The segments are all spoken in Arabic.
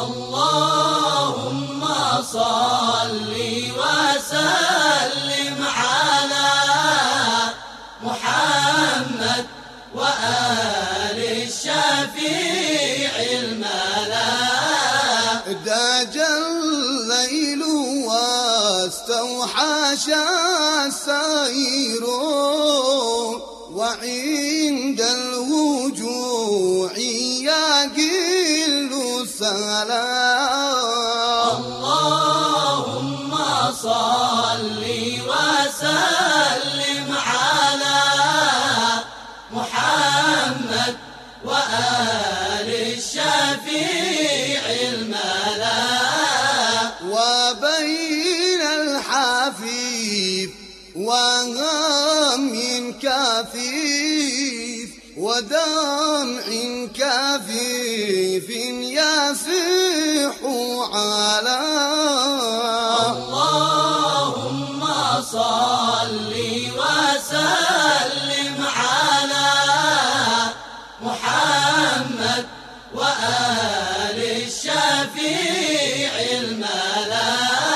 اللهم صل وسلم على محمد وآل الشفيع الملا. داج الليل واستوحش السير وعند الوجوع يقل السلام. اللهم صل وسلم على محمد وآل الشفيع الملا. وبين الحفيف وهم كثيف ودمع كثيف يسيح على. اللهم صل وسلم على محمد وآل الشفيع الملا.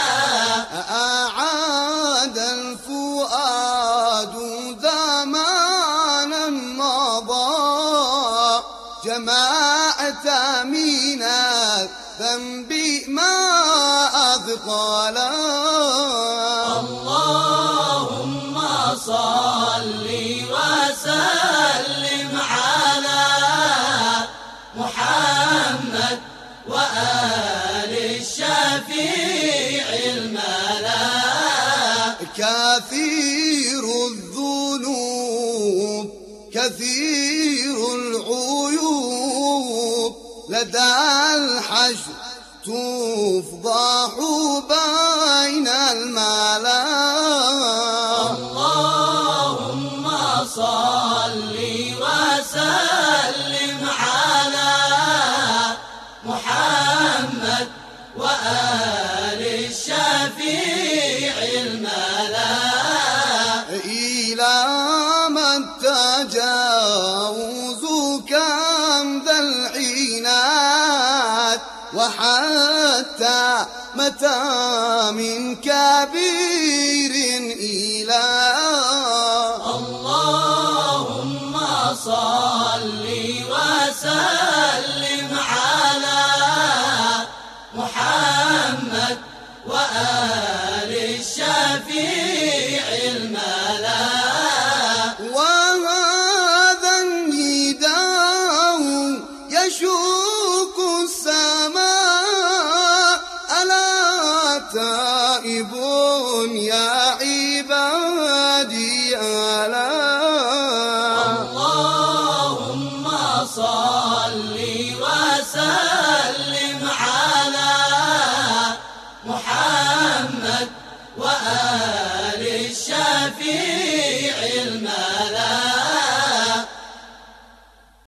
أعاد الفؤاد زمانا مضى جمعت من الذنب ما أثقلا. اللهم صل وسلم على محمد وآل الشفيع الملا. كثير الذنوب كثير العيوب لدى الحشر تفضح بين الملا. اللهم صل وسلم على محمد وآل الشفيع الملا. إلى ما التجاوز كم ذا العناد وحتى متى من كبير إلى. اللهم صل وسلم على محمد وآل الشفيع الملا. وهذا النداء يشوق السماء ألا تائب يا عبادي ألا. اللهم صل وسلم على محمد وآل الشفيع الملا.